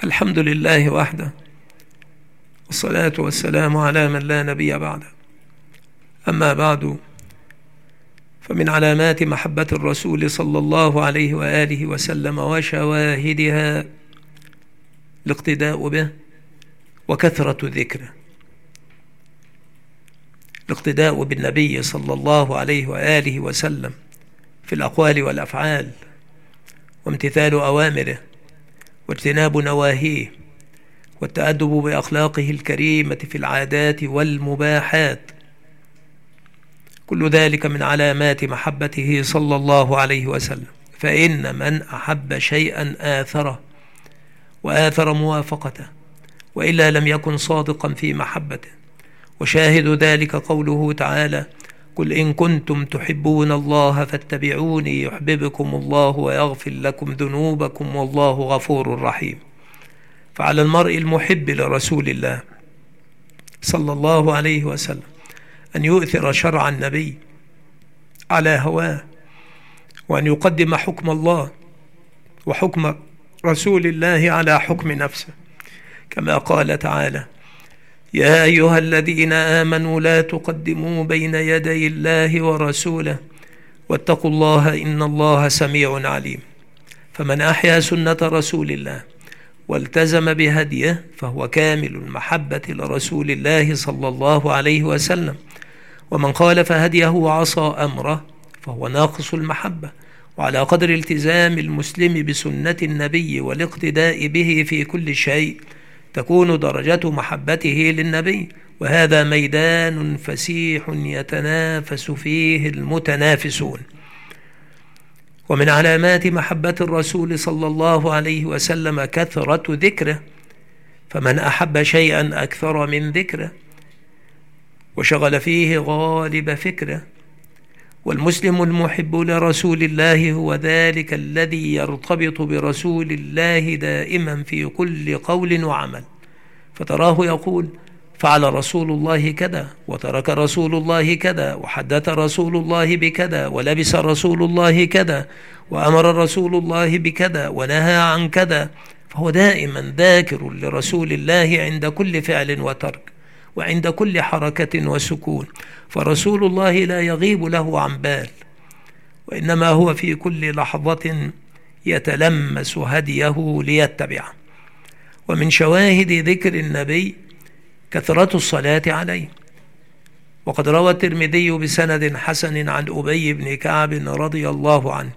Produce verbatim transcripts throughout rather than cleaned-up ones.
الحمد لله وحده، والصلاة والسلام على من لا نبي بعده. أما بعد، فمن علامات محبة الرسول صلى الله عليه وآله وسلم وشواهدها الاقتداء به وكثرة ذكره. الاقتداء بالنبي صلى الله عليه وآله وسلم في الأقوال والأفعال، وامتثال أوامره واجتناب نواهيه، والتأدب بأخلاقه الكريمة في العادات والمباحات، كل ذلك من علامات محبته صلى الله عليه وسلم. فإن من أحب شيئا آثره وآثر موافقته، وإلا لم يكن صادقا في محبته. وشاهد ذلك قوله تعالى: قل إن كنتم تحبون الله فاتبعوني يحببكم الله ويغفر لكم ذنوبكم والله غفور رحيم. فعلى المرء المحب لرسول الله صلى الله عليه وسلم أن يؤثر شرع النبي على هواه، وأن يقدم حكم الله وحكم رسول الله على حكم نفسه، كما قال تعالى: يا أيها الذين آمنوا لا تقدموا بين يدي الله ورسوله واتقوا الله إن الله سميع عليم. فمن أحيا سنة رسول الله والتزم بهديه فهو كامل المحبة لرسول الله صلى الله عليه وسلم، ومن خالف هديه وعصى أمره فهو ناقص المحبة. وعلى قدر التزام المسلم بسنة النبي والاقتداء به في كل شيء تكون درجة محبته للنبي، وهذا ميدان فسيح يتنافس فيه المتنافسون. ومن علامات محبة الرسول صلى الله عليه وسلم كثرة ذكره، فمن أحب شيئا أكثر من ذكره وشغل فيه غالب فكره. والمسلم المحب لرسول الله هو ذلك الذي يرتبط برسول الله دائما في كل قول وعمل، فتراه يقول: فعل رسول الله كذا، وترك رسول الله كذا، وحدث رسول الله بكذا، ولبس رسول الله كذا، وأمر رسول الله بكذا، ونهى عن كذا. فهو دائما ذاكر لرسول الله عند كل فعل وترك، وعند كل حركة وسكون. فرسول الله لا يغيب له عن بال، وإنما هو في كل لحظة يتلمس هديه ليتبعه. ومن شواهد ذكر النبي كثرة الصلاة عليه. وقد روى الترمذي بسند حسن عن أبي بن كعب رضي الله عنه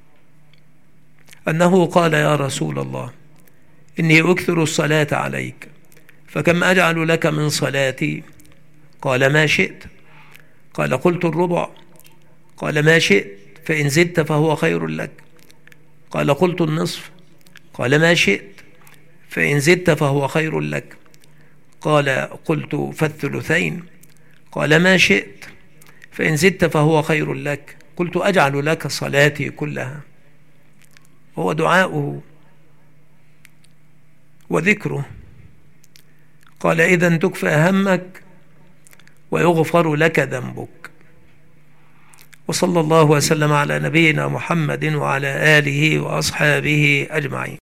أنه قال: يا رسول الله، إني أكثر الصلاة عليك، فكم أجعل لك من صلاتي؟ قال: ما شئت. قال: قلت الربع. قال: ما شئت، فإن زدت فهو خير لك. قال: قلت النصف. قال: ما شئت، فإن زدت فهو خير لك. قال: قلت فالثلثين. قال: ما شئت، فإن زدت فهو خير لك. قلت: أجعل لك صلاتي كلها. هو دعاؤه وذكره. قال: إذن تكفى همك ويغفر لك ذنبك. وصلى الله وسلم على نبينا محمد وعلى آله وأصحابه أجمعين.